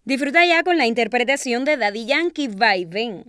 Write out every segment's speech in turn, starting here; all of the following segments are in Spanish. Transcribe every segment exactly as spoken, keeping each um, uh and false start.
Disfruta ya con la interpretación de Daddy Yankee, Vaivén.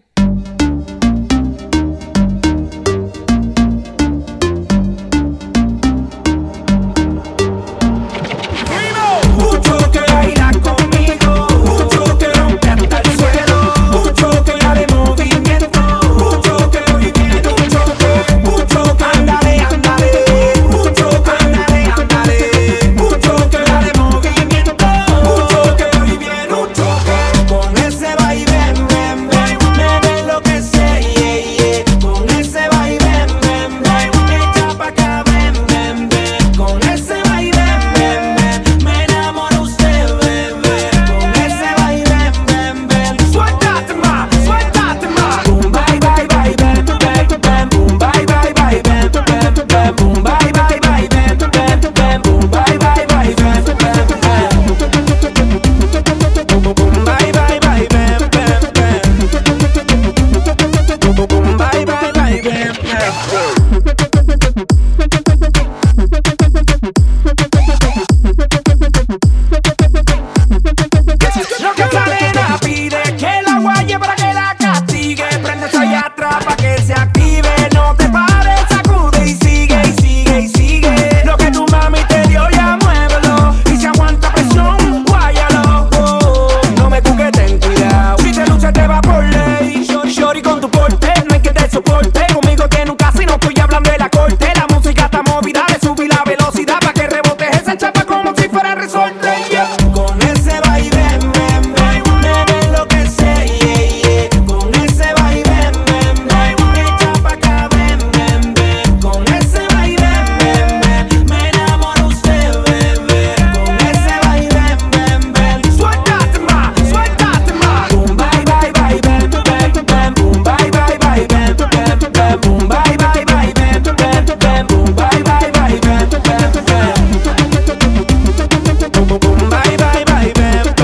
Mucho que bailar conmigo, mucho que rompe hasta el suelo, mucho que darle movimiento, mucho que hoy viene un choque, mucho que ándale, ándale, mucho que ándale, ándale, mucho que darle movimiento, mucho que hoy viene un choque. Con ese vaivén, ven, ven, me ve lo que sé, yeah, yeah. Con ese vaivén, ven, ven, echa pa' acá, ven, ven, ven. Con ese vaivén, ven, ven, me enamora usted, bebé. Con ese vaivén, ven, ven, suéltate más, suéltate más. Boom, bye, bye, bye, ven, ven, ven. Boom, bye, bye, bye, ven, ven, ven. Boom, bye, bye, bye, ven, ven, ven. Boom, bye, bye, bye, ven, ven, ven. Boom, bye, bye, bye, ven, ven, ven. Boom, bye, bye, bye, ven, ven. Lo que sale la pide, que la guaye para que la castigue. Prende esa allá atrás pa' que se active. No te pares, sacude y sigue, y sigue, y sigue. Lo que tu mami te dio ya muévelo. Y si aguanta presión, guáyalo. Oh, no me cuques, ten cuidado. Si te lucha te va por ley. Shorty, shorty con tu porte, no hay que te soporte. Conmigo tiene un caso y no estoy hablando de la corte. La música está movida, le subí la velocidad pa' que rebotes esa chapa como si fuera resorte. Yeah. Con ese vaivén, ven, ven, me ve lo que sé, yeah, yeah. Con ese vaivén, ven, ven, echa pa' acá, ven, ven, ven. Con ese vaivén, ven, ven, me enamora usted, bebé. Con ese vaivén, ven, ven, suéltate más, suéltate más. Boom, bye, bye, bye, ven, ven, ven. Boom, bye, bye, bye, ven, ven, ven. Boom, bye, bye, bye, ven, ven, ven. Boom, bye, bye, bye, ven, ven, ven. Boom, bye, bye, bye, ven, ven, ven. Boom, bye, bye, bye, ven, ven.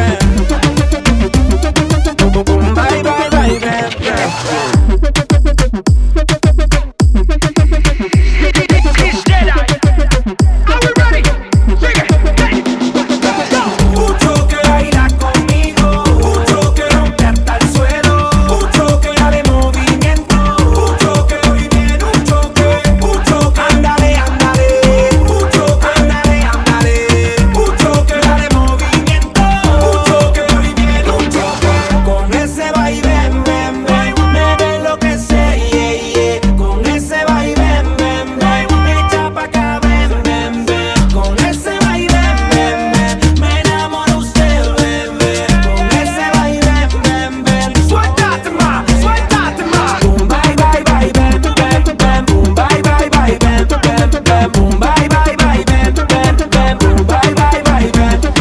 Mucho que bailar conmigo, mucho que rompe hasta el suelo, mucho que darle movimiento, mucho que hoy viene un choque, mucho que ándale, ándale, mucho que ándale, ándale, mucho que darle movimiento, mucho que hoy viene un choque. Con ese vaivén, ven, ven, me ve lo que sé, yeah, yeah. Con ese vaivén, ven, ven, echa pa' acá, ven, ven, ven. Con ese vaivén, ven, ven, me enamora usted, bebé. Con ese vaivén, ven, ven, suéltate más, suéltate más. Boom, bye, bye, bye, ven, ven, ven. Boom, bye, bye, bye, ven, ven, ven. Boom, bye, bye, bye, ven, ven, ven. Boom, bye, bye, bye, ven, ven, ven.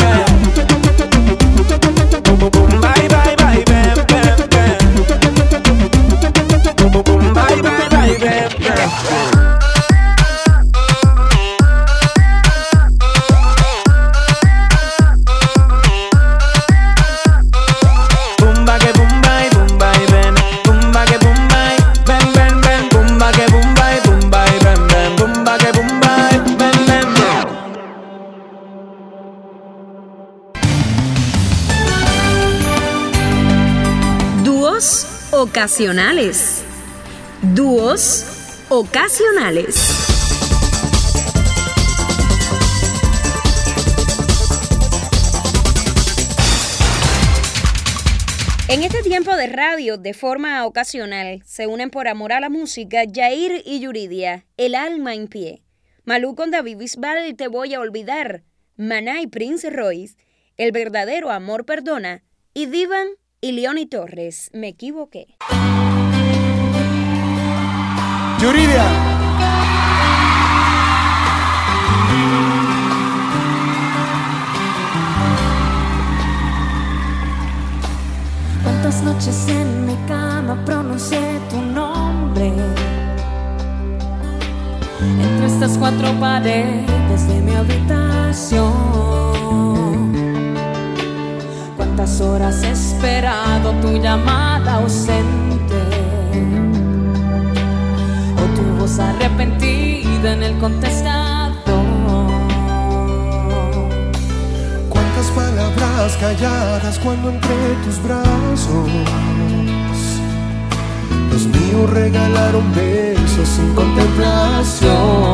Boom, bye, bye, bye, ven, ven, ven. Boom, bye, bye, bye, ven, ven. Bumba que bumba y bumba y ven, bumba que bumba y ven, ven, ven, bumba que bumba y bumba y ven, ven, bumba que bumba y ven, ven, ven. Dúos ocasionales. Dúos ocasionales. En este tiempo de radio, de forma ocasional, se unen por amor a la música Yair y Yuridia, El alma en pie. Malú con David Bisbal, Te voy a olvidar. Maná y Prince Royce, El verdadero amor perdona. Y Divan y Leoni Torres, Me equivoqué. Yuridia. Cuántas noches en mi cama pronuncié tu nombre entre estas cuatro paredes de mi habitación. Cuántas horas he esperado tu llamada ausente o tu voz arrepentida en el contestador. Cuántas palabras calladas cuando entre tus brazos los míos regalaron besos sin contemplación.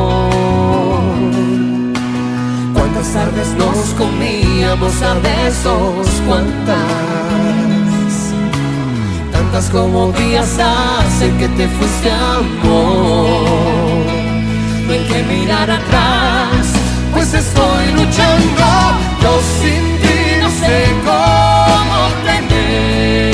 Cuántas tardes nos comíamos a besos, cuántas, tantas como días hace que te fuiste, amor. No hay que mirar atrás, pues estoy luchando. Yo sin ti no sé cómo tenerme,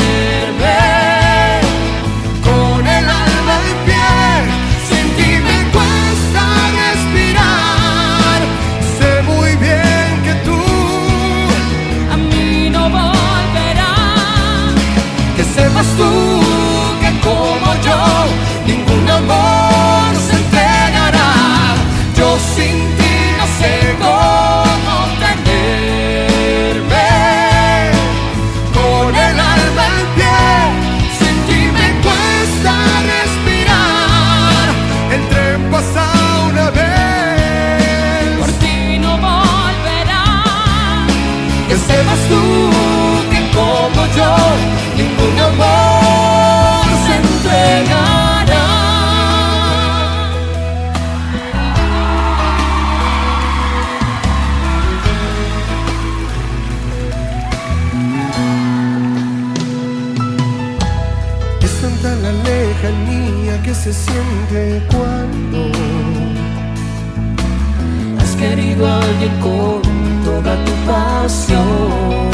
con el alma en pie. Sin ti me cuesta respirar. Sé muy bien que tú a mí no volverás. Que sepas tú que como yo ningún amor se entregará. Yo sin ti no sé cómo tenerme, con el alma en pie. Sin ti me cuesta respirar. El tren pasa una vez, Por ti no volverá. que sepas tú que como yo ningún amor se entregará. Es tanta la lejanía que se siente cuando has querido a alguien con toda tu pasión.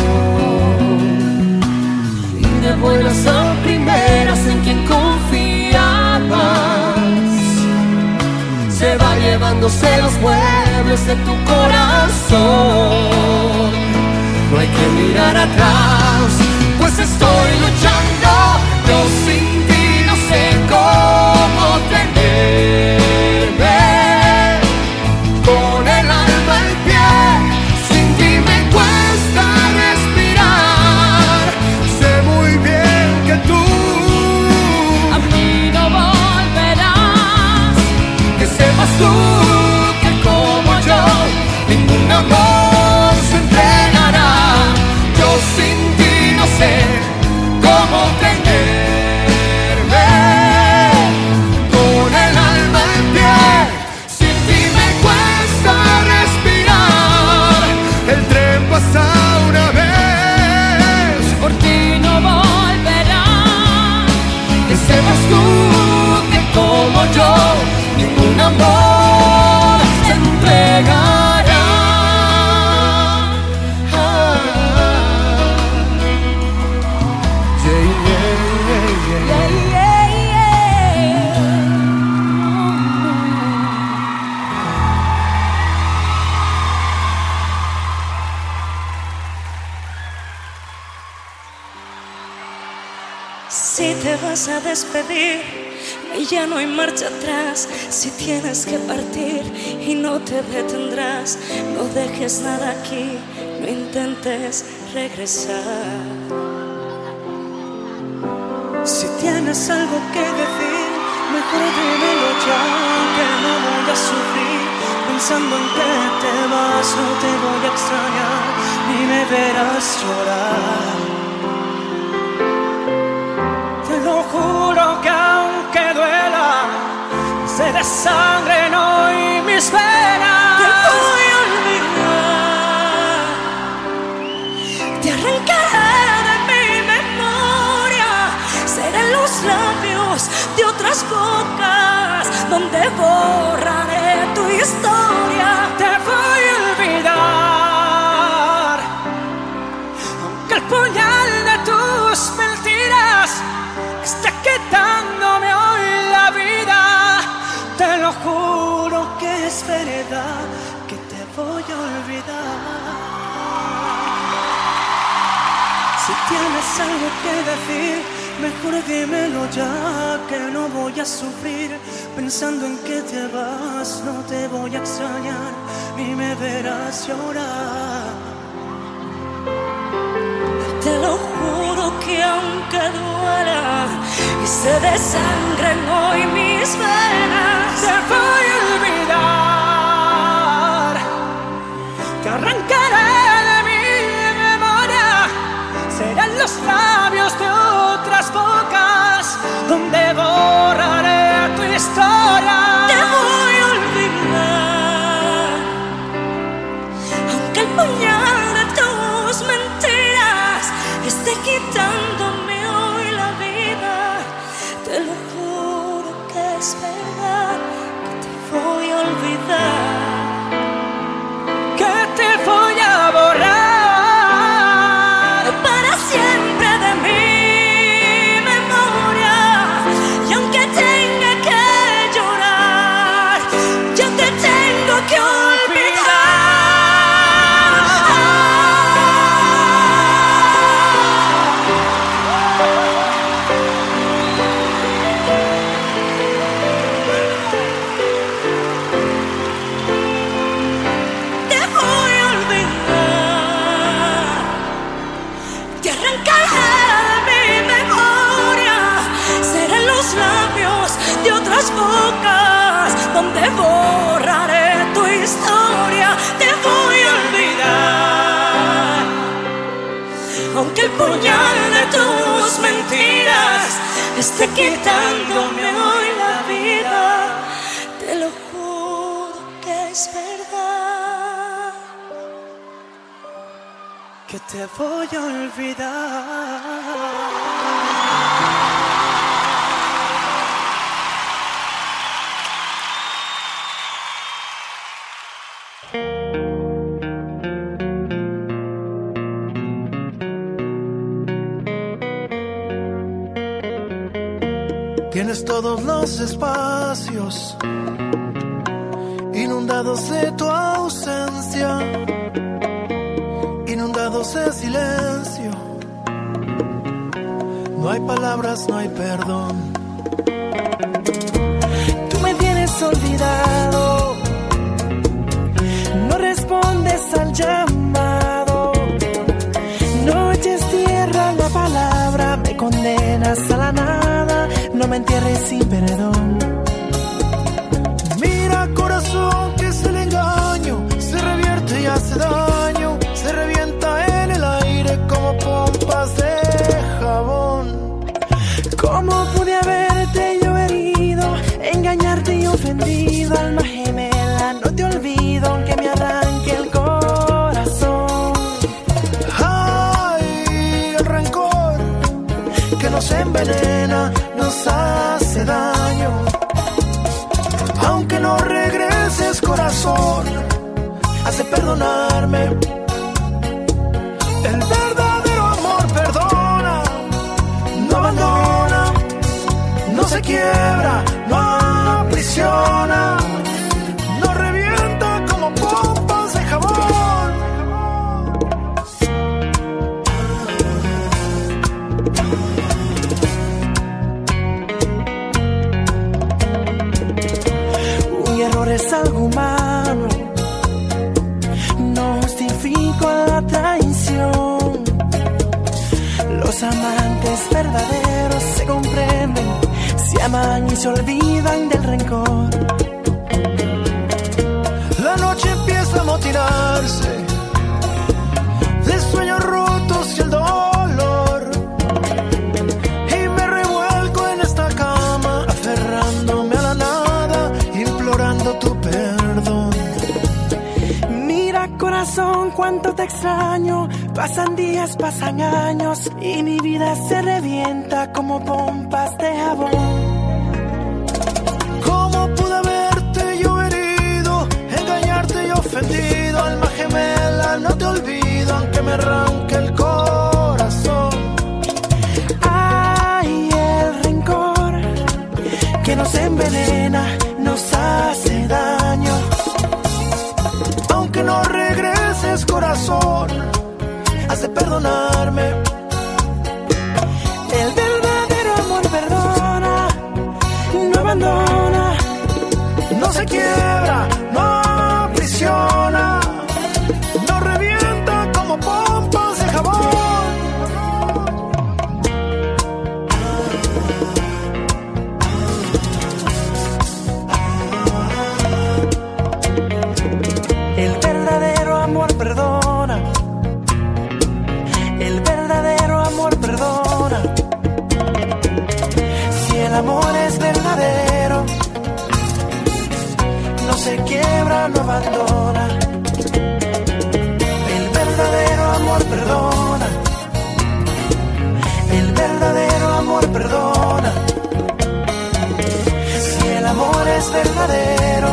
De buenas a primeras en quien confiabas, se va llevándose los muebles de tu corazón. No hay que mirar atrás, pues estoy luchando. Yo sin ti no sé cómo tenerme, con el alma en pie. Sin ti me cuesta respirar. Sé muy bien que tú A mí no volverás. que sepas tú que como yo ningún amor se entregará. Yo sin ti no sé cómo tenerme, con el alma en pie. Sin ti me cuesta respirar. El tren pasa una vez, Por ti no volverá. que sepas tú que como yo ningún amor se entregará. Ah, yeah, yeah, yeah, yeah. Yeah, yeah, yeah. Si te vas a despedir y ya no hay marcha atrás, si tienes que partir y no te detendrás, no dejes nada aquí, no intentes regresar. Si tienes algo que decir, mejor dímelo ya, que no voy a sufrir. Pensando en que te vas, no te voy a extrañar, ni me verás llorar. Te lo juro que aunque duela, se desangren hoy mis venas. Te voy a olvidar, te arrancaré de mi memoria. Serán los labios de otras bocas donde borraré tu historia. Te voy a olvidar, aunque el puñal de tus mentiras está quitándome hoy la vida. Te lo juro que es verdad, que te voy a olvidar. Si tienes algo que decir, mejor dímelo ya, que no voy a sufrir. Pensando en que te vas, no te voy a extrañar, ni me verás llorar. Te lo juro que aunque duela y se desangren hoy mis venas, te voy a olvidar, te arrancaré de mi te arrancaré de mi memoria. Serán los labios de otras bocas donde borraré tu historia. Te voy a olvidar, aunque el puñal de tus mentiras esté quitándome hoy la vida. Te lo juro que es verdad, que te voy a olvidar. Tienes todos los espacios inundados de tu ausencia, inundados de silencio. No hay palabras, no hay perdón. Tú me tienes olvidado, no respondes al llamado. Noches tierra la palabra, me condenas a la nada. No me entierres sin perdón. Mira, corazón, que es el engaño, se revierte y hace daño, se revienta en el aire como pompas de jabón. ¿Cómo pude haberte yo herido, engañarte y ofendido? Alma gemela, no te olvido aunque me arranque el corazón. Ay, el rencor que nos envenena nos hace daño. Aunque no regreses, corazón, has de perdonarme. El verdadero amor perdona, no abandona, no se quiebra, no aprisiona, no revienta como pompas de jabón. Un error es algo humano, no justifico la traición. Los amantes verdaderos se comprenden, se aman y se olvidan del rencor. La noche empieza a motinarse de sueños rotos y el dolor, y me revuelco en esta cama aferrándome a la nada, implorando tu perdón. Mira, corazón, cuánto te extraño. Pasan días, pasan años y mi vida se revienta como pompas de jabón. ¿Cómo pude haberte yo herido, engañarte y ofendido? Alma gemela, no te olvido aunque me arranque el corazón. Ay, el rencor que nos envenena, nos hace daño. Aunque no regreses, corazón, has de perdonarme. El verdadero amor perdona, no abandona, no se quiebra, no aprisiona, no revienta como pompas de jabón. el verdadero amor perdona, el verdadero amor perdona. Si el amor es verdadero, no se quiebra, no abandona. El verdadero amor perdona, el verdadero amor perdona. Si el amor es verdadero,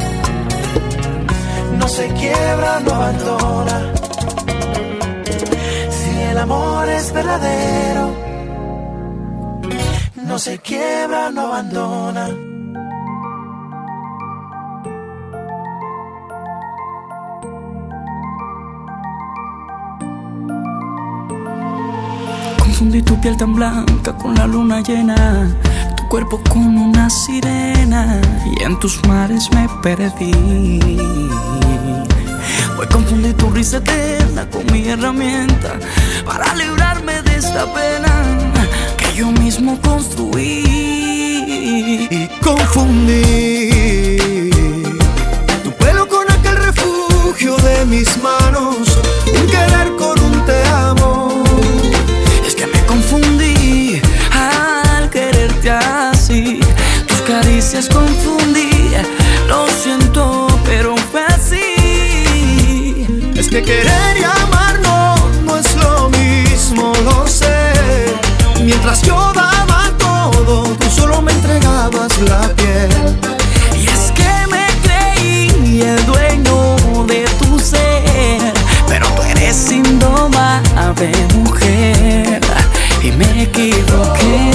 no se quiebra, no abandona. Si el amor es verdadero, no se quiebra, no abandona. Confundí tu piel tan blanca con la luna llena, tu cuerpo con una sirena, y en tus mares me perdí. Hoy confundí tu risa eterna con mi herramienta para librarme esta pena que yo mismo construí. Y confundí tu pelo con aquel refugio de mis manos, un querer con un te amo. Es que me confundí al quererte así, tus caricias confundí, lo siento pero fue así. Es que querer y amar no, no es lo mismo, lo sé. Mientras yo daba todo, tú solo me entregabas la piel. Y es que me creí el dueño de tu ser, pero tú eres indomable, mujer, y me equivoqué.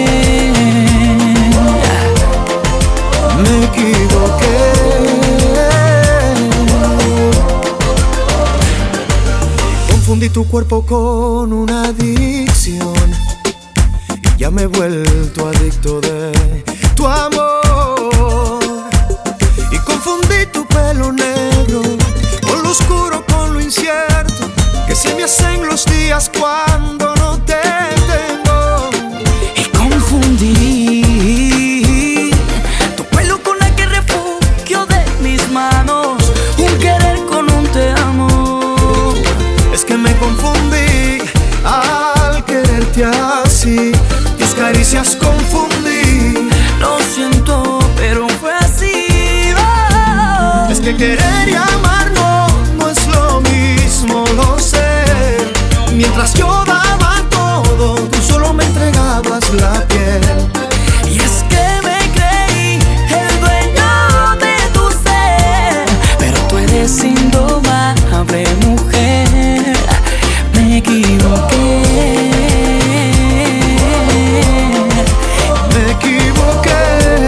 Me equivoqué. Confundí tu cuerpo con una adicción y ya me he vuelto adicto de tu amor. Y confundí tu pelo negro con lo oscuro, con lo incierto que se me hacen los días cuando no te tengo. Y confundí tu pelo con aquel refugio de mis manos, un querer con un te amo. Es que me confundí al quererte así, tus caricias confundí. Lo siento, pero fue así. Oh. Es que querer y amar no, no es lo mismo, lo sé. Mientras yo daba todo, tú solo me entregabas la piel. Y es que me creí el dueño de tu ser, pero tú eres indomable, mujer, me equivoqué. Me equivoqué,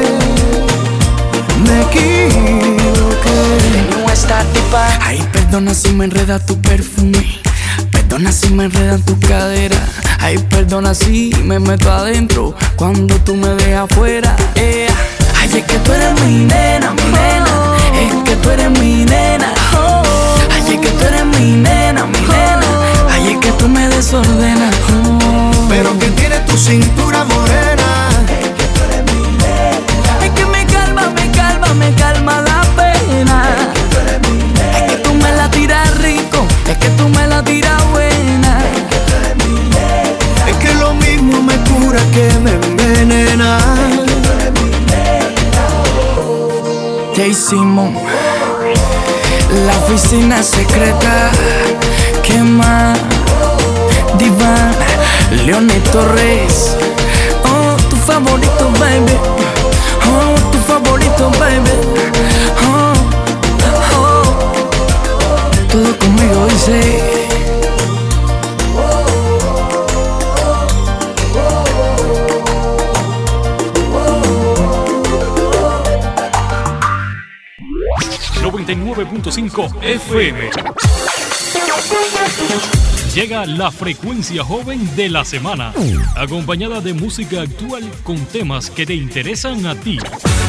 me equivoqué. No está tipa. Ay, perdona si me enreda tu perfume, perdona si me enreda tu cadera. Ay, perdona si me meto adentro cuando tú me dejas afuera. Yeah. Ay, es que tú eres mi nena, mi nena. Es que tú eres mi nena. Ay, es que tú eres mi nena, mi nena. Ay, es que tú me desordenas. Pero que tiene tu cintura morena. Es que tú eres mi nena. Es que me calma, me calma, me calma la pena. Es que tú eres mi nena. Es que tú me la tiras rico, es que tú me la tiras buena. Es que tú eres mi nena. Es que lo mismo me cura que me envenena. Es que tú eres mi nena. Jay Simon, la oficina secreta, ¿qué más? Diván, Leones Torres, oh, tu favorito, baby. Oh, tu favorito, baby. Oh, oh, todo conmigo dice. noventa y nueve punto cinco F M. Llega la frecuencia joven de la semana, acompañada de música actual con temas que te interesan a ti.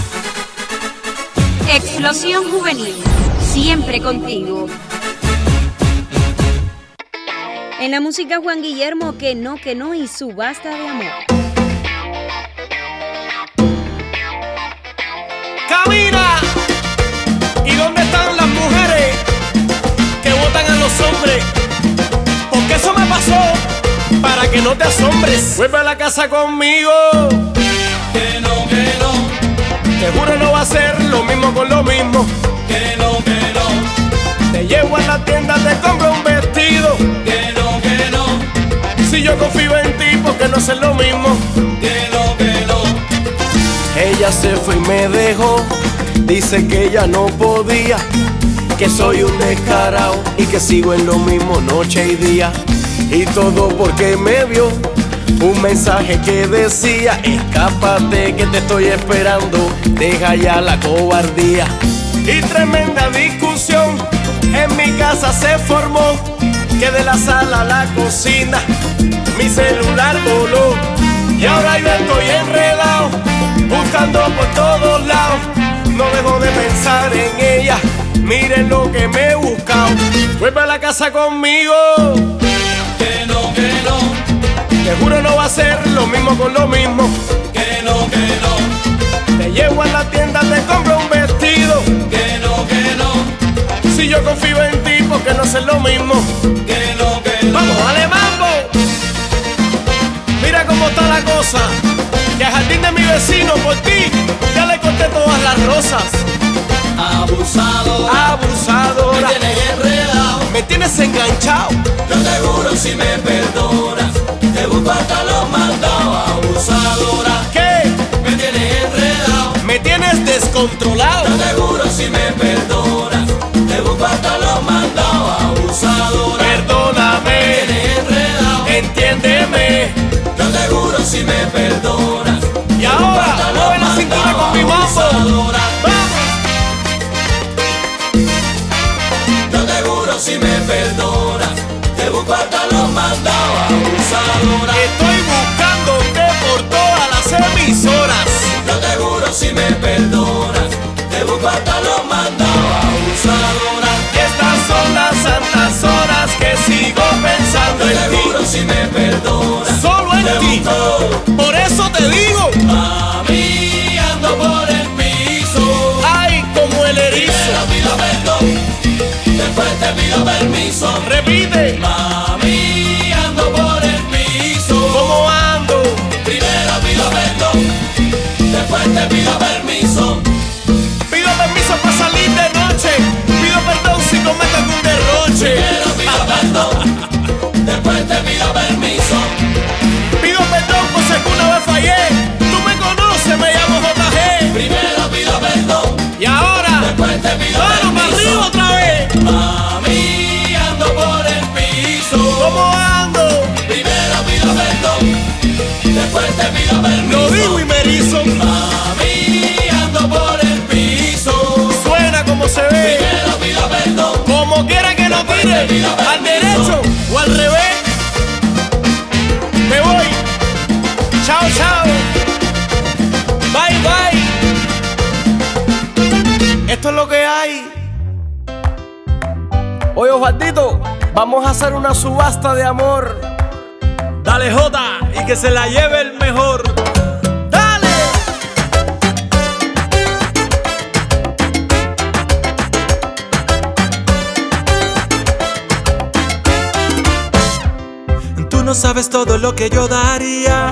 Explosión Juvenil, siempre contigo. En la música Juan Guillermo, Que no, que no y Subasta de amor. Camina. ¿Y dónde están las mujeres que votan a los hombres? Porque eso me pasó, para que no te asombres. Vuelve a la casa conmigo. Que no, que no. Te juro no va a ser lo mismo con lo mismo. Que no, que no. Te llevo a la tienda, te compro un vestido. Que no, que no. Si yo confío en ti, porque no sé lo mismo. Que no, que no. Ella se fue y me dejó. Dice que ella no podía, que soy un descarado y que sigo en lo mismo noche y día. Y todo porque me vio un mensaje que decía: escápate que te estoy esperando, deja ya la cobardía. Y tremenda discusión en mi casa se formó, que de la sala a la cocina mi celular voló. Y ahora yo estoy enredado, buscando por todos lados. No dejo de pensar en ella, miren lo que me he buscado. Vuelve a la casa conmigo. Que no, que no. hacer lo mismo con lo mismo. Que no, que no. Te llevo a la tienda, te compro un vestido. Que no, que no. Si yo confío en ti, ¿por qué no hacer lo mismo? Que no, que no. ¡Vamos, dale mambo! Mira cómo está la cosa. Que al jardín de mi vecino, por ti, ya le corté todas las rosas. Abusadora, abusadora, me tienes enredado, me tienes enganchado. Yo te juro si me perdonas, te busco hasta los mandados. Abusadora, ¿qué? Me tienes enredado, me tienes descontrolado. Yo te juro si me perdonas, te busco hasta los mandados. Abusadora, perdóname, me tienes enredado, entiéndeme. Yo te juro si me perdonas. Y ahora, mueve la cintura con mi mambo. Si me perdonas, te busco hasta los mandados. Abusadora, estoy buscándote por todas las emisoras. Yo te juro si me perdonas, te busco hasta los mandados. Abusadora, y estas son las santas horas que sigo pensando yo en te ti. juro si me perdonas, solo en te ti. busco. Por eso te digo, mami, ando por el piso. Ay, como el erizo. Primero pido perdón, después te pido permiso. Repite. Mami, ando por el piso. ¿Cómo ando? Primero pido perdón, después te pido permiso. Pido permiso para salir de noche. Pido perdón si cometo algún derroche. Primero pido perdón, después te pido permiso. Pido perdón por si alguna vez fallé. Tú me conoces, me llamo J G. Primero pido perdón, y ahora, después te pido ¡vamos para permiso. arriba otra vez! Mami, ando por el piso. ¿Cómo ando? Primero pido perdón, después te pido permiso. Lo digo y me erizo. Mami, ando por el piso. Suena como se ve. Primero pido perdón, Como quiera que lo tire, al derecho o al revés. Me voy. Chao, chao. Bye, bye. Esto es lo que hay. Oye, Osvaldito, vamos a hacer una subasta de amor. Dale, Jota, y que se la lleve el mejor. ¡Dale! Tú no sabes todo lo que yo daría,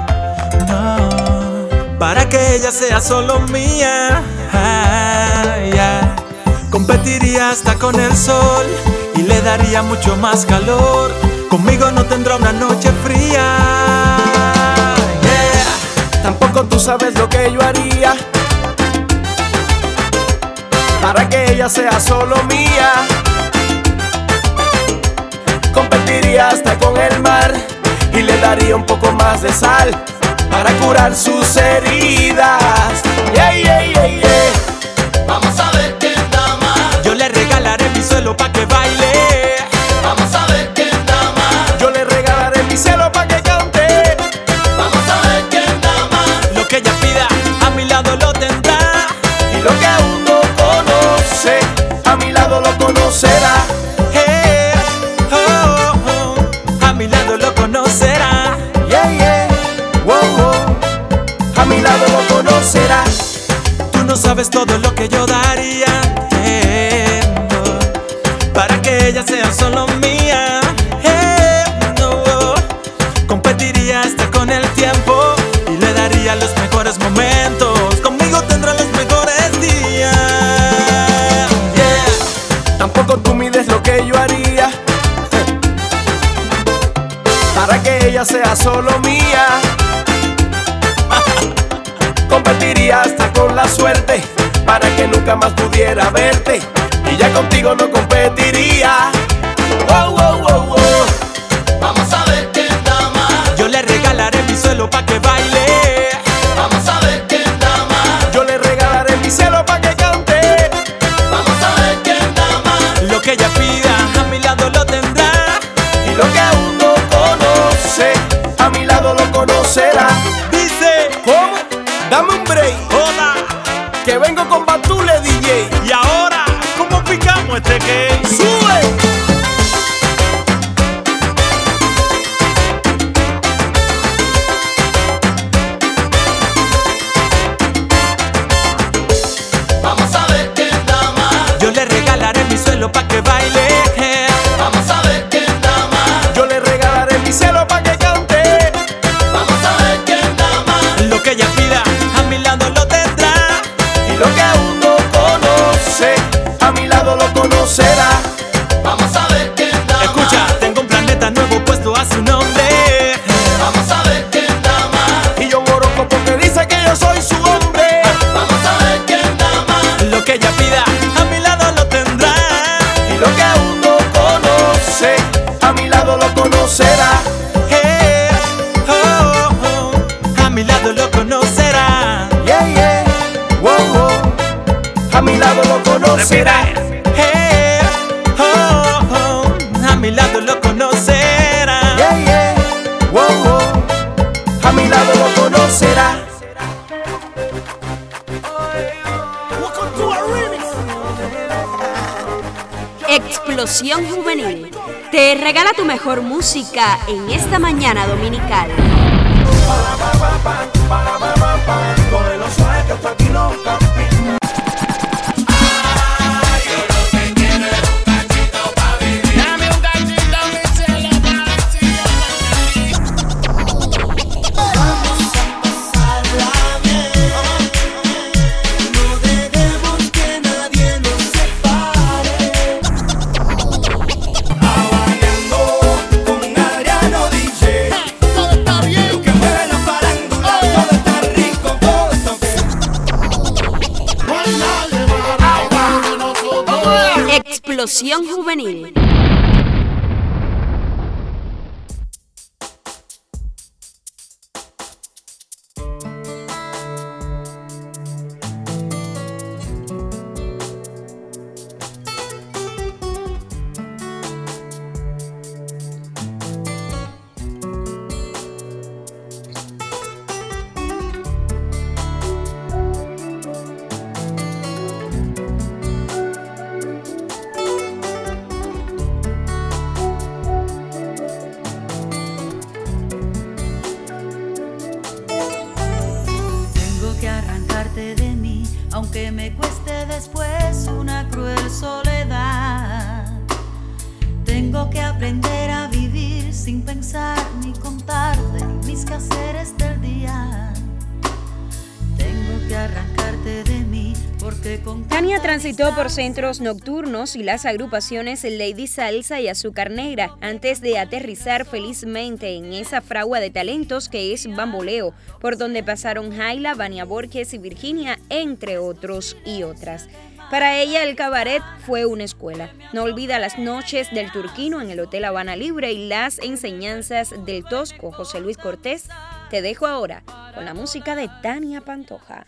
no, para que ella sea solo mía. Ah, yeah. Competiría hasta con el sol y le daría mucho más calor. Conmigo no tendrá una noche fría. Yeah. Tampoco tú sabes lo que yo haría para que ella sea solo mía. Competiría hasta con el mar y le daría un poco más de sal para curar sus heridas. Yeah, yeah, yeah, yeah. vamos a ver quién da más. Yo le regalaré mi suelo pa' que baile. Vamos a ver quién da más. Yo le regalaré mi cielo pa' que cante. Vamos a ver quién da más. Lo que ella pida, a mi lado lo tendrá. Y lo que aún no conoce, a mi lado lo conocerá. Hey, oh, oh, a mi lado lo conocerá. Yeah, yeah, wow, wow, a mi lado lo conocerá. Tú no sabes todo lo que yo daría, eh, no, para que ella sea solo mía. Eh, no, competiría hasta con el tiempo y le daría los mejores momentos. Conmigo tendrá los mejores días. Yeah. Tampoco tú mides lo que yo haría para que ella sea solo mía. Competiría hasta con la suerte para que nunca más pudiera verte y ya contigo no competiría. Wow, wow, wow, wow. Vamos a ver quién da más. Yo le regalaré mi suelo pa' que baile. Vamos a ver quién da más. Yo le regalaré mi cielo pa' que cante. Vamos a ver quién da más. Lo que ella pida, a mi lado lo tendrá. Y lo que aún no conoce, a mi lado lo conocerá. Dice, ¿cómo? Dame un break, hola, que vengo con Batule D J. y ahora, ¿cómo picamos este que? ¡Sube! su nombre. Vamos a ver quién da más. Y yo moroco porque dice que yo soy su hombre. Vamos a ver quién da más. Lo que ella pida, a mi lado lo tendrá. Y lo que aún no conoce, a mi lado lo conocerá. Hey, oh, oh, a mi lado lo conocerá. Yeah, yeah, wow, wow. A mi lado lo conocerá. Hey, oh, oh, a mi lado lo conocerá. Yeah, yeah, wow, wow. A mi lado lo conocerá. Explosión Juvenil te regala tu mejor música en esta mañana dominical. Cógelo suave que esto aquí no campina. Ay, yo lo que quiero es un cachito pa' vivir. Dame un cachito, mi cielo, pa' ver si yo me Vamos a pasarla bien. No dejemos que nadie nos separe. Aguayando con Adriano D J. Todo está bien. Lo que mueve la farándula, todo está rico, todo está No hay nadie más de nosotros. Explosión Juvenil. Tengo que arrancarte de mí, aunque me cueste después una cruel soledad. Tengo que aprender a vivir sin pensar ni contarte mis quehaceres del día. Tengo que arrancarte de mí porque con Tania tanta transitó por distancia- centros nocturnos y las agrupaciones Lady Salsa y Azúcar Negra antes de aterrizar felizmente en esa fragua de talentos que es Bamboleo, por donde pasaron Jaila, Vania Borges y Virginia, entre otros y otras. Para ella el cabaret fue una escuela. No olvida las noches del Turquino en el Hotel Habana Libre y las enseñanzas del tosco José Luis Cortés. Te dejo ahora con la música de Tania Pantoja.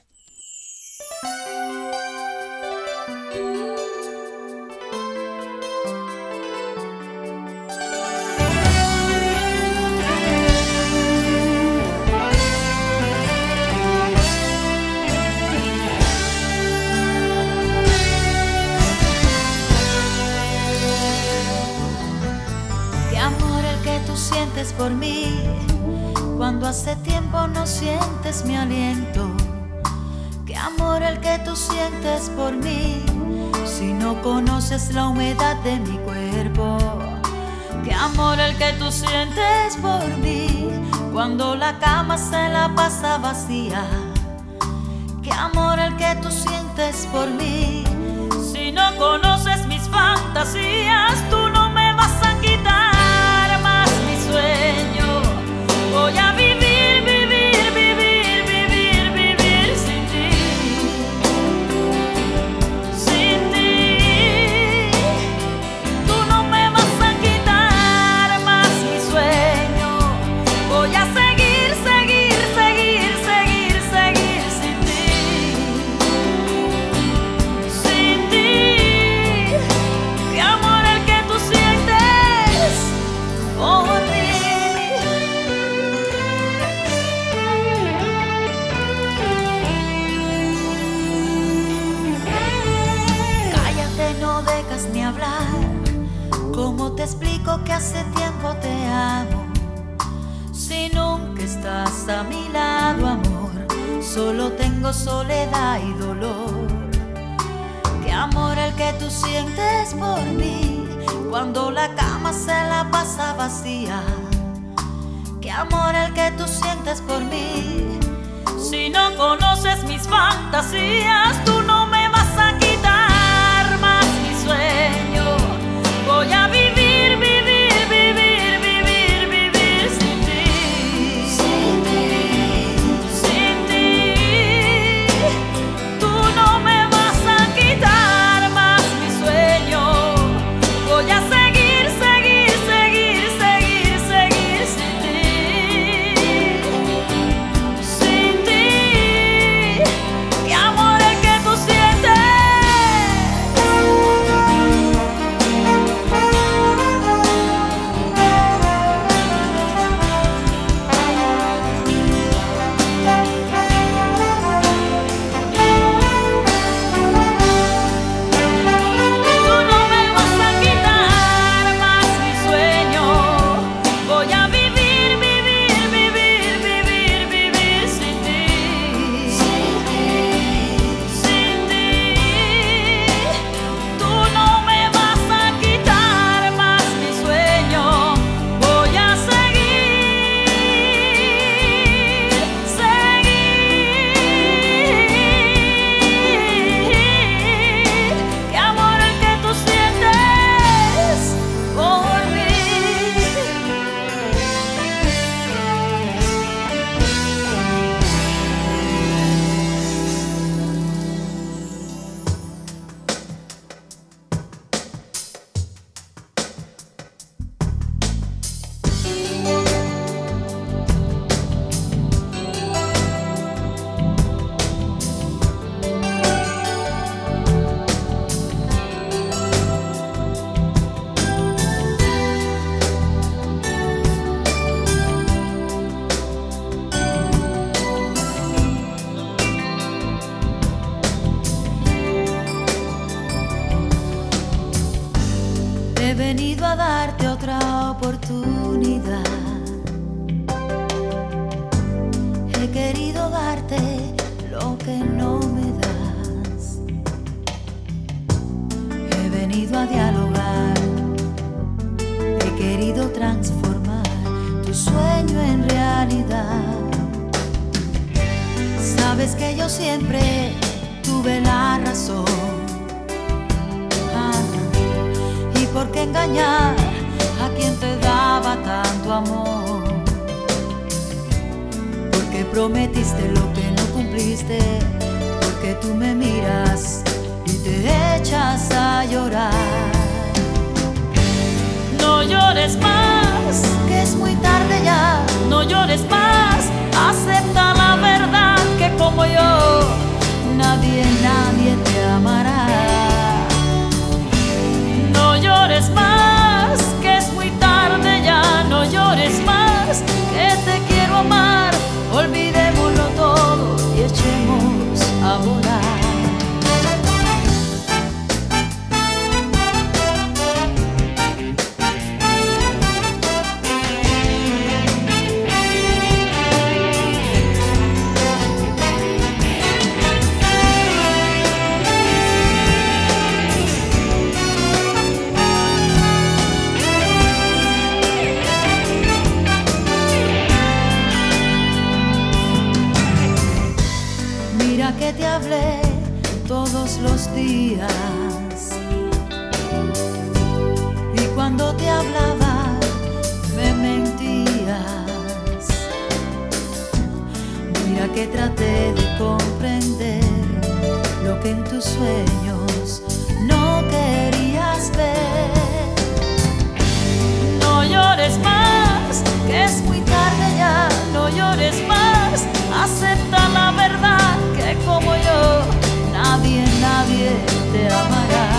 Qué amor el que tú sientes por mí, cuando hace tiempo no sientes mi aliento. Qué amor el que tú sientes por mí, si no conoces la humedad de mi cuerpo. Qué amor el que tú sientes por mí, cuando la cama se la pasa vacía. Qué amor el que tú sientes por mí, si no conoces mis fantasías. Tú no me vas a quitar más mi sueño. Voy a vivir, vivir, vivir, vivir, vivir sin ti. Sin ti. Tú no me vas a quitar más mi sueño. Voy a seguir, seguir, seguir, seguir, seguir sin ti. Sin ti. Qué amor el que tú sientes por mí. Cállate, no dejas ni hablar. ¿Cómo te explico que hace tiempo te amo? Si nunca estás a mi lado, amor, solo tengo soledad y dolor. Qué amor el que tú sientes por mí, cuando la cama se la pasa vacía. Qué amor el que tú sientes por mí, si no conoces mis fantasías. Tú no me vas a quitar más mi sueño. Voy a vivir, vivir, vivir, vivir, vivir darte otra oportunidad. He querido darte lo que no me das. He venido a dialogar. He querido transformar tu sueño en realidad. Sabes que yo siempre tuve la razón. Ah, ¿y por qué engañar a quien te daba tanto amor? Porque prometiste lo que no cumpliste. Porque tú me miras y te echas a llorar. No llores más, que es muy tarde ya. No llores más, acepta la verdad que como yo nadie, nadie te amará. No llores más, que es muy tarde ya. No llores más, que te quiero amar. Olvidémoslo todo y echemos a volar. Que te hablé todos los días y cuando te hablaba me mentías. Mira que traté de comprender lo que en tus sueños no querías ver. No llores más, que es muy tarde ya. No llores más, acepta la verdad que como yo nadie, nadie te amará.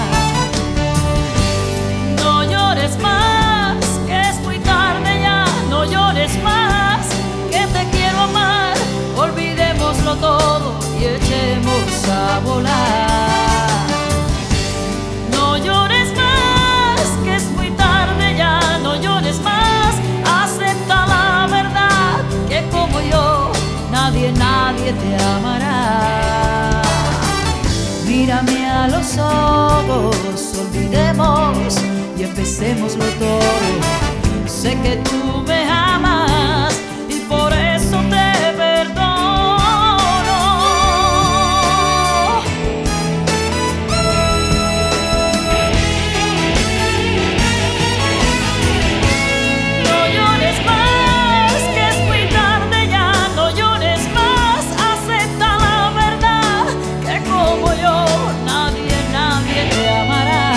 No llores más, que es muy tarde ya. No llores más, que te quiero amar. Olvidémoslo todo y echemos a volar. No llores más, que es muy tarde ya. No llores más, acepta la verdad que como yo nadie, nadie te amará. Mírame a los ojos, olvidemos y empecémoslo todo. Sé que tú me amas y por eso te perdono. No llores más, que es muy tarde ya. No llores más, acepta la verdad que como yo nadie, nadie te amará.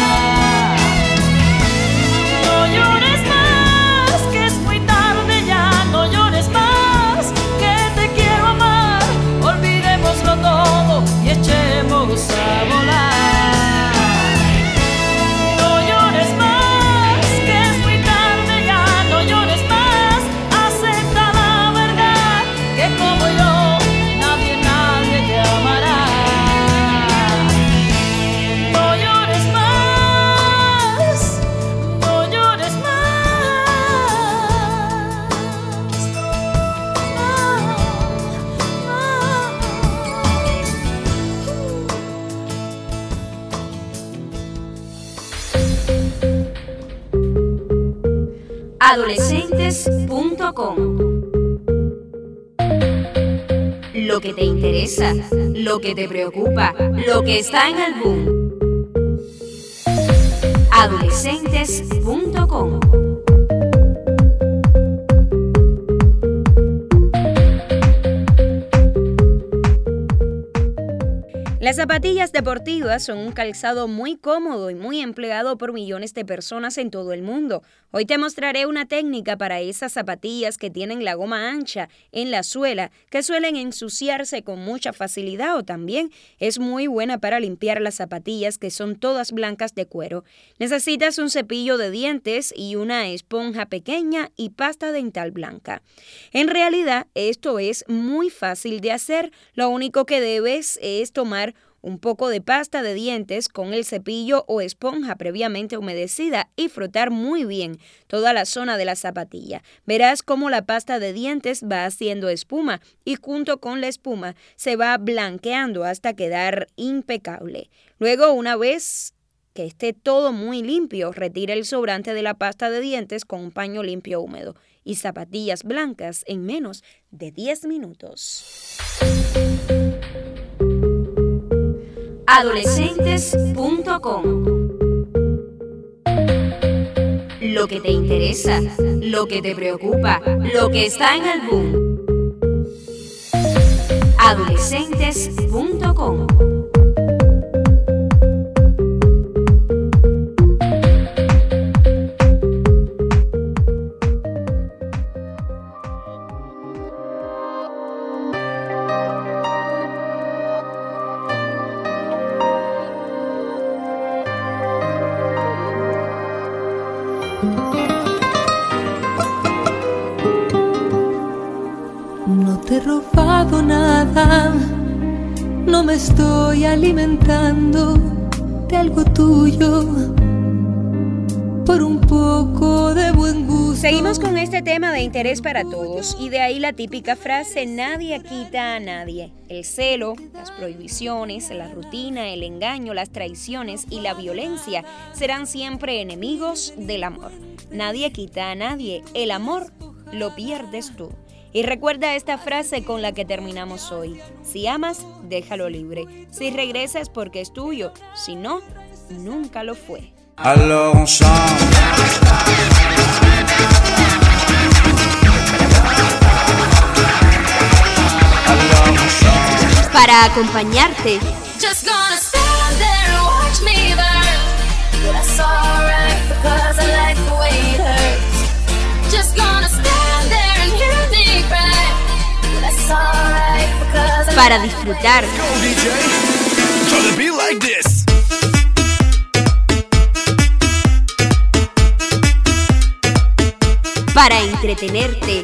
No llores más, que es muy tarde ya. No llores más, que te quiero amar. Olvidémoslo todo y echemos a volar. No llores más, que es muy tarde ya. No llores más, acepta la verdad que como yo nadie, nadie te amará. No llores más, no llores adolescentes punto com. Lo que te interesa, lo que te preocupa, lo que está en el boom. adolescentes punto com. Las zapatillas deportivas son un calzado muy cómodo y muy empleado por millones de personas en todo el mundo. Hoy te mostraré una técnica para esas zapatillas que tienen la goma ancha en la suela, que suelen ensuciarse con mucha facilidad, o también es muy buena para limpiar las zapatillas que son todas blancas de cuero. Necesitas un cepillo de dientes y una esponja pequeña y pasta dental blanca. En realidad, esto es muy fácil de hacer. Lo único que debes es tomar un poco de pasta de dientes con el cepillo o esponja previamente humedecida y frotar muy bien toda la zona de la zapatilla. Verás cómo la pasta de dientes va haciendo espuma y junto con la espuma se va blanqueando hasta quedar impecable. Luego, una vez que esté todo muy limpio, retira el sobrante de la pasta de dientes con un paño limpio húmedo y zapatillas blancas en menos de diez minutos. adolescentes punto com. Lo que te interesa, lo que te preocupa, lo que está en el boom. adolescentes punto com. No te he robado nada, no me estoy alimentando de algo tuyo por un poco de buen gusto. Seguimos con este tema de interés para todos y de ahí la típica frase: nadie quita a nadie. El celo, las prohibiciones, la rutina, el engaño, las traiciones y la violencia serán siempre enemigos del amor. Nadie quita a nadie, el amor lo pierdes tú. Y recuerda esta frase con la que terminamos hoy: si amas, déjalo libre. Si regresas, porque es tuyo. Si no, nunca lo fue. Alors on chante. Para acompañarte, Just gonna stand there and watch me burn. But that's alright because I like the way it hurts. Just gonna stand there and hear me cry. But that's alright because I para disfrutar, Yo, D J, try to be like this. para entretenerte,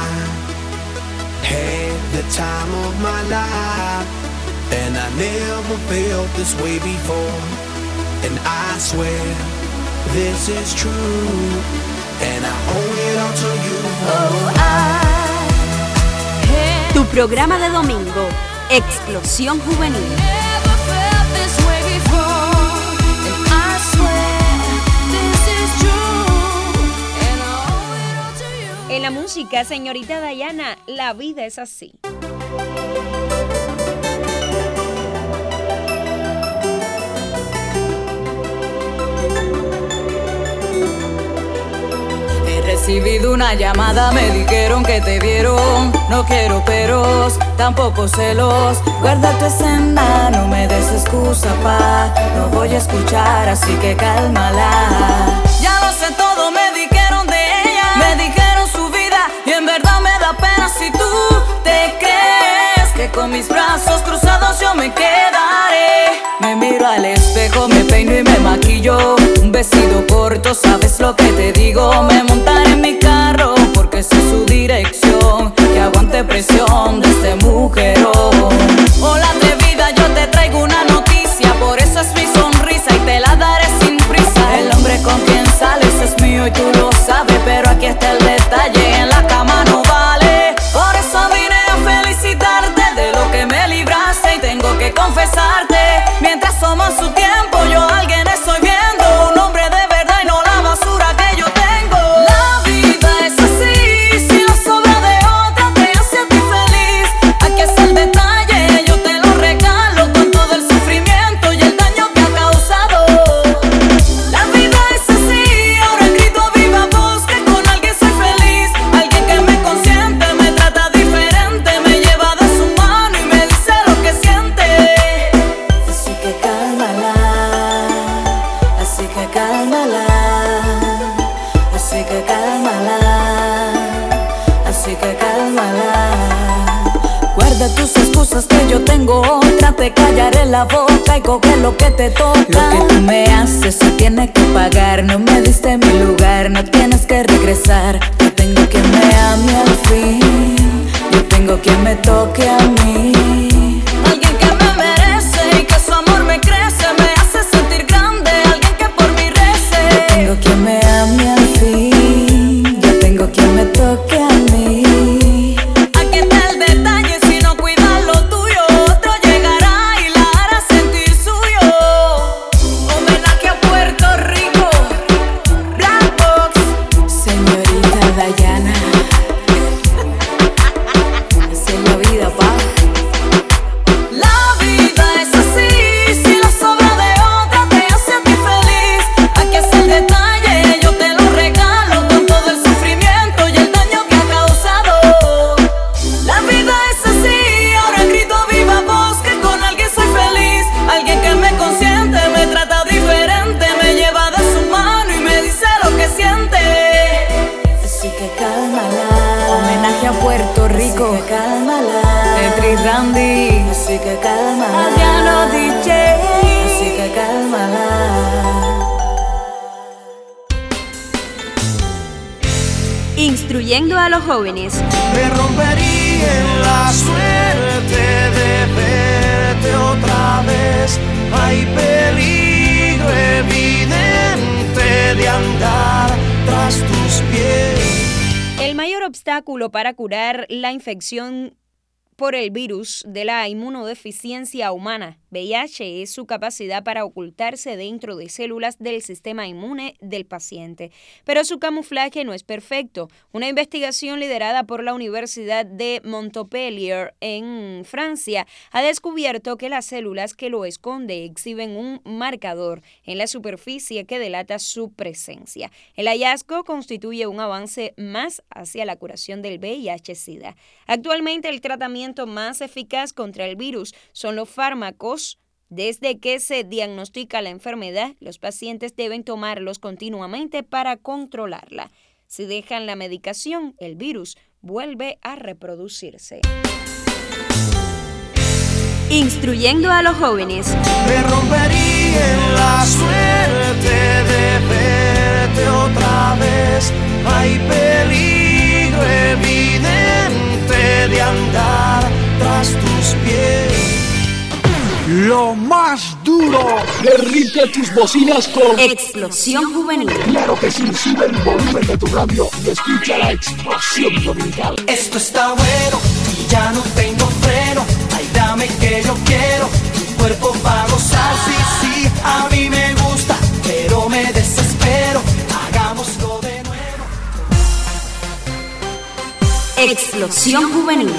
Had the time of my life, and I never felt this way before. And I swear this is true, and I owe it all to you. Oh, I tu programa de domingo, Explosión Juvenil. never felt this way before. And I swear this is true. And I owe it all to you. En la música, señorita Dayana, la vida es así. He recibido una llamada, me dijeron que te vieron. No quiero peros, tampoco celos. Guarda tu escena, no me des excusa, pa. No voy a escuchar, así que cálmala. Ya lo sé todo, me dijeron de ella. Me dijeron su vida y en verdad me da pena si tú te crees que con mis brazos cruzados yo me quedaré. Me miro al espejo, me peino y me maquillo. Un vestido corto, sabes lo que te digo. Me montaré en mi carro porque sé su dirección. Que aguante presión de este mujerón. Hola atrevida, yo te traigo una noticia. Por eso es mi sonrisa y te la daré sin prisa. El hombre con quien sales es mío y tú lo sabes. Pero aquí está el detalle, en la cama no vale. Por eso vine a felicitarte de lo que me libraste. Y tengo que confesarte, mientras toma su tiempo, yo a alguien estoy viendo. Un hombre de verdad y no la basura que yo tengo. La vida es así, si la sobra de otra te hace a ti feliz. Aquí está el detalle, yo te lo regalo con todo el sufrimiento y el daño que ha causado. La vida es así, ahora grito a viva voz que con alguien soy feliz. Alguien que me consiente, me trata diferente, me lleva de su mano y me dice lo que siente. Así que cálmala, así que cálmala, así que cálmala, así que cálmala. Guarda tus excusas que yo tengo otra, te callaré la boca y coge lo que te toca. Lo que tú me haces se tiene que pagar, no me diste mi lugar, no tienes que regresar. Yo tengo quien me ame al fin, yo tengo quien me toque a mí. Alguien que me merece y que hacia Puerto Rico. Así que cálmala. Tetri Randy. Así que cálmala. Adriano D J. Así que cálmala. Instruyendo a los jóvenes. Me rompería en la suerte de verte otra vez. Hay peligro evidente de andar tras tus pies. El mayor obstáculo para curar la infección por el virus de la inmunodeficiencia humana, V I H, es su capacidad para ocultarse dentro de células del sistema inmune del paciente. Pero su camuflaje no es perfecto. Una investigación liderada por la Universidad de Montpellier en Francia ha descubierto que las células que lo esconden exhiben un marcador en la superficie que delata su presencia. El hallazgo constituye un avance más hacia la curación del V I H-Sida. Actualmente el tratamiento más eficaz contra el virus son los fármacos. Desde que se diagnostica la enfermedad, los pacientes deben tomarlos continuamente para controlarla. Si dejan la medicación, el virus vuelve a reproducirse. Instruyendo a los jóvenes. Me rompería en la suerte de verte otra vez. Hay peligro evidente de andar tras tus pies. Lo más duro, derrite tus bocinas con Explosión Juvenil. Claro que sí, sube el volumen de tu radio y escucha la explosión dominical. Esto está bueno y ya no tengo freno. Ay, dame que yo quiero tu cuerpo para gozar. Sí, sí, a mí me gusta, pero me desespero. Hagámoslo de nuevo. Explosión Juvenil.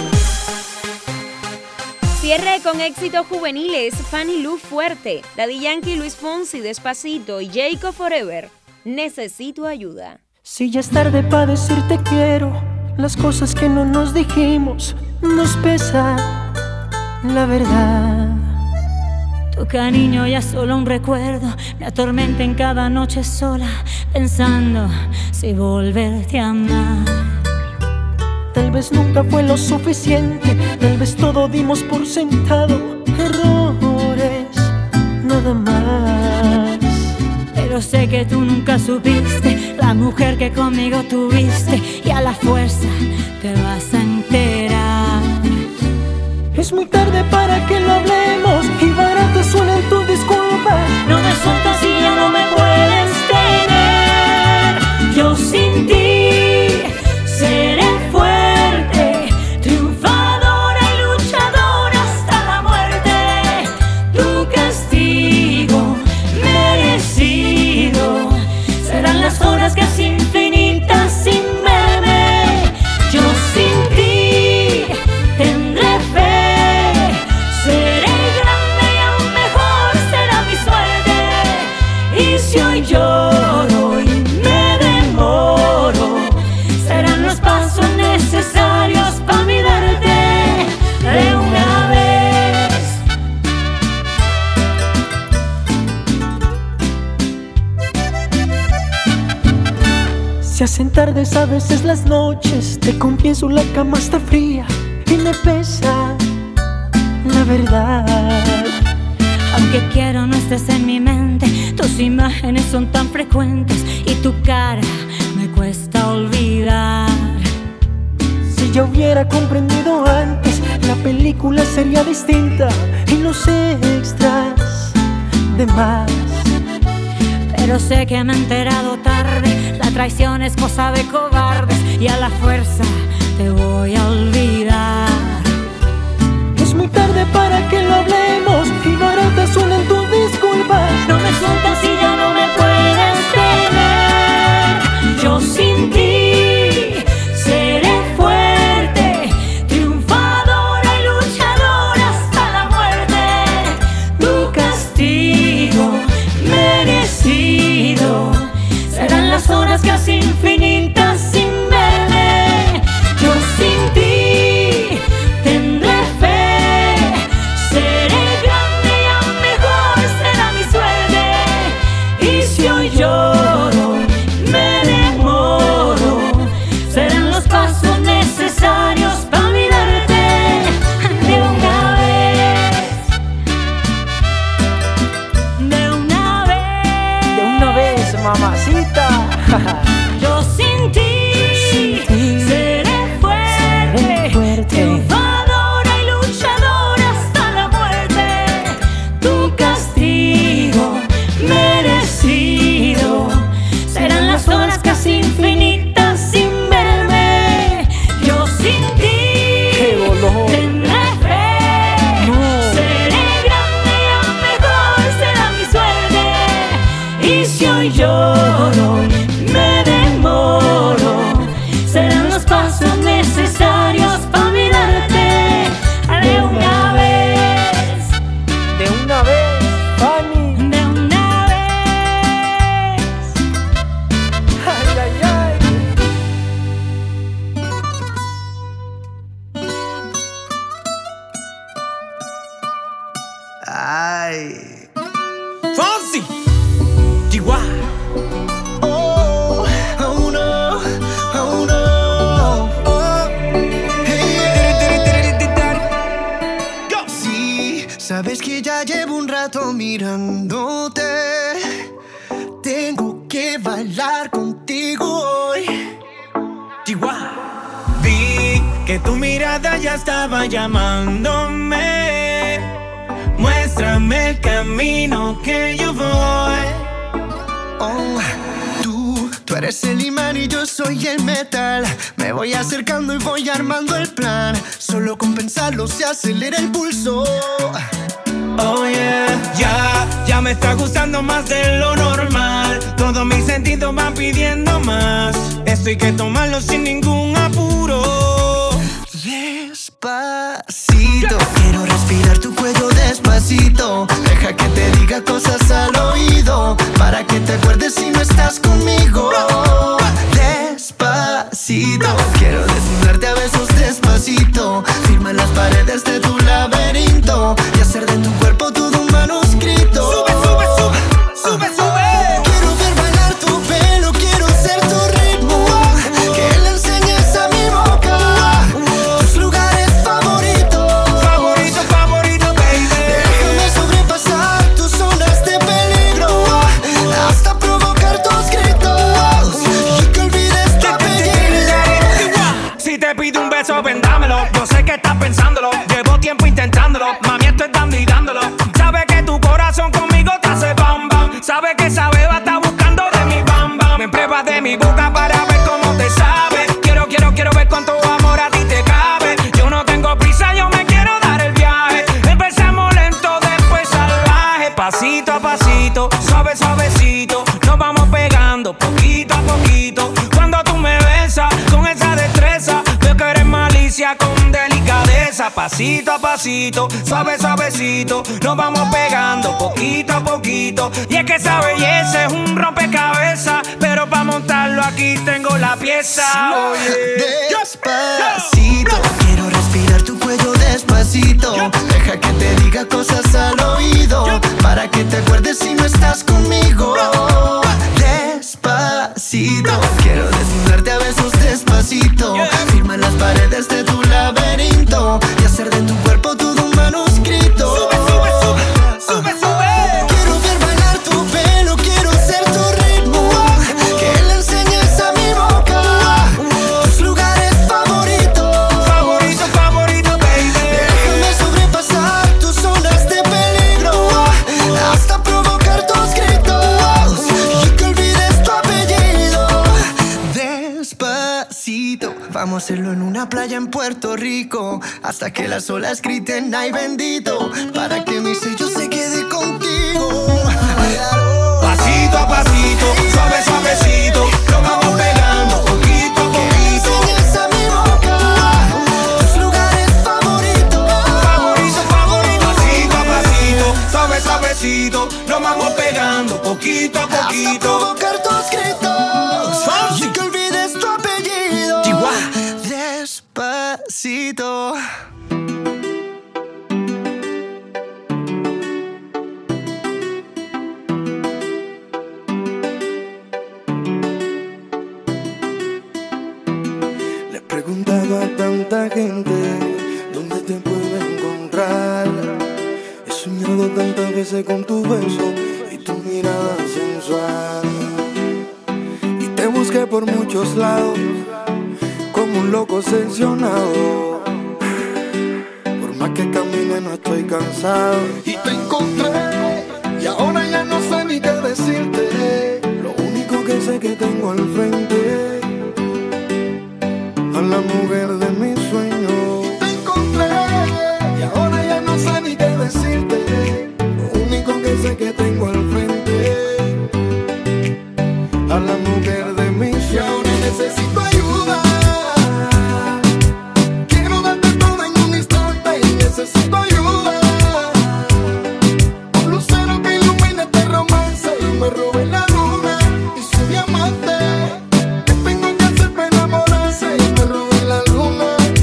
Cierre con éxitos juveniles: Fanny Lu Fuerte, Daddy Yankee, Luis Fonsi, Despacito y Jacob Forever. Necesito ayuda. Si ya es tarde para decirte quiero, las cosas que no nos dijimos nos pesa, la verdad. Tu cariño ya es solo un recuerdo, me atormenta en cada noche sola, pensando si volverte a amar. Tal vez nunca fue lo suficiente, tal vez todo dimos por sentado, errores, nada más. Pero sé que tú nunca supiste la mujer que conmigo tuviste, y a la fuerza te vas a enterar. Es muy tarde para que lo hablemos y barato suenan tus disculpas. No me sueltas y ya no me puedes tener. Yo sin ti seré fuerte, triunfadora y luchadora hasta la muerte. Tu castigo merecido serán las horas casi infinitas sin verme. Yo sin ti tendré fe, seré grande y aún mejor será mi suerte. Y si hoy lloro y me demoro, serán los pasos necesarios para mirarte de una vez. Se hacen tardes a veces las noches, te confieso la cama está fría y me pesa, la verdad. Aunque quiero no estés en mi mente, tus imágenes son tan frecuentes y tu cara me cuesta olvidar. Si yo hubiera comprendido antes, la película sería distinta y los extras de más. Pero sé que me he enterado tarde, la traición es cosa de cobardes y a la fuerza te voy a olvidar. Es muy tarde para que lo hablemos y baratas suenan tus disculpas. No me sueltas y ya no me puedes tener. Yo sin ti seré fuerte, triunfadora y luchadora hasta la muerte. Tu castigo merecido serán las horas casi infinitas sin verme. mirándote. Tengo que bailar contigo hoy. Chihuahua. Vi que tu mirada ya estaba llamándome. Muéstrame el camino que yo voy. Oh, tú, tú eres el imán y yo soy el metal. Me voy acercando y voy armando el plan. Solo con pensarlo se acelera el pulso. Oh yeah, ya, ya me está gustando más de lo normal. Todos mis sentidos van pidiendo más. Esto hay que tomarlo sin ningún apuro. Despacito, quiero respirar tu cuello despacito. Deja que te diga cosas al oído, para que te acuerdes si no estás conmigo. Despacito, quiero desnudarte a besos despacito. Firma las paredes de tu laberinto y hacer de tu cuerpo todo un manuscrito. Sube, sube, sube, sube, sube. Quiero ver bailar tu pelo, quiero ser tu ritmo. Que le enseñes a mi boca tus lugares favoritos. Favorito, favorito, baby. Déjame sobrepasar tus zonas de peligro hasta provocar tus gritos y que olvides tu apellido. Si te pido un beso, ven dámelo. Yo sé que estás pensándolo, llevo tiempo intentándolo. Mami, esto es dando y dándolo. Sabe que tu corazón conmigo te hace bam bam. Sabe que esa beba está buscando de mi bam bam. Me pruebas de mi boca para ver cómo te sabe. Quiero, quiero, quiero ver cuánto amor a ti te cabe. Yo no tengo prisa, yo me quiero dar el viaje. Empezamos lento, después salvaje. Pasito a pasito, suave, suavecito. Nos vamos pegando poquito a poquito. Cuando tú me besas con esa destreza, veo que eres malicia con delicadeza. Pasito a pasito, suave, suavecito. Nos vamos pegando poquito a poquito. Y es que esa belleza es un rompecabezas, pero para montarlo aquí tengo la pieza. Oye, despacito, quiero respirar tu cuello despacito. Deja que te diga cosas al oído, para que te acuerdes si no estás conmigo. Despacito, quiero desnudarte a besos despacito. Firma las paredes de tu laberinto y hacer de tu cuerpo todo un manuscrito. Sube, sube, sube, sube, sube. Quiero ver bailar tu pelo, quiero ser tu ritmo. Que le enseñes a mi boca tus lugares favoritos. Favorito, favorito, baby. Déjame sobrepasar tus zonas de peligro hasta provocar tus gritos y que olvides tu apellido. Despacito, vamos a hacerlo en una playa en Puerto Rico hasta que las olas griten ay bendito, para que mi sello se quede contigo. Pasito a pasito, suave, suavecito. Nos vamos pegando poquito a poquito. Enseñas a mi boca tus lugares favoritos. Favorito, favorito. Pasito a pasito, suave, suavecito. Nos vamos pegando poquito a poquito. Hasta provocar tus gritos y que olvides tu apellido. Chihuahua. Despacito. Le he preguntado a tanta gente dónde te puedo encontrar. He soñado tantas veces con tu beso y tu mirada sensual. Y te busqué por muchos lados como un loco obsesionado. Por más que camine no estoy cansado. Y te encontré y ahora ya no sé ni qué decirte. Lo único que sé que tengo al frente a la mujer de mis sueños. Te encontré y ahora ya no sé ni qué decirte. Lo único que sé que tengo al frente a la mujer de mis sueños. Y ahora necesito ayuda. Quiero darte todo en un instante y necesito ayuda. Un lucero que ilumine este romance y me robe la luna y su diamante. Que tengo que hacer para enamorarse y me robe la luna.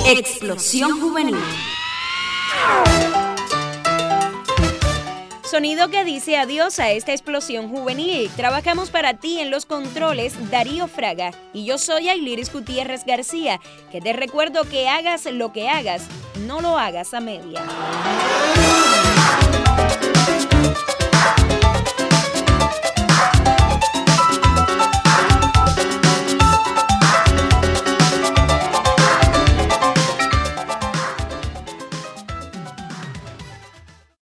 Explosión Juvenil. Sonido que dice adiós a esta explosión juvenil. Trabajamos para ti en los controles Darío Fraga y yo soy Ayliris Gutiérrez García, que te recuerdo que hagas lo que hagas, no lo hagas a media.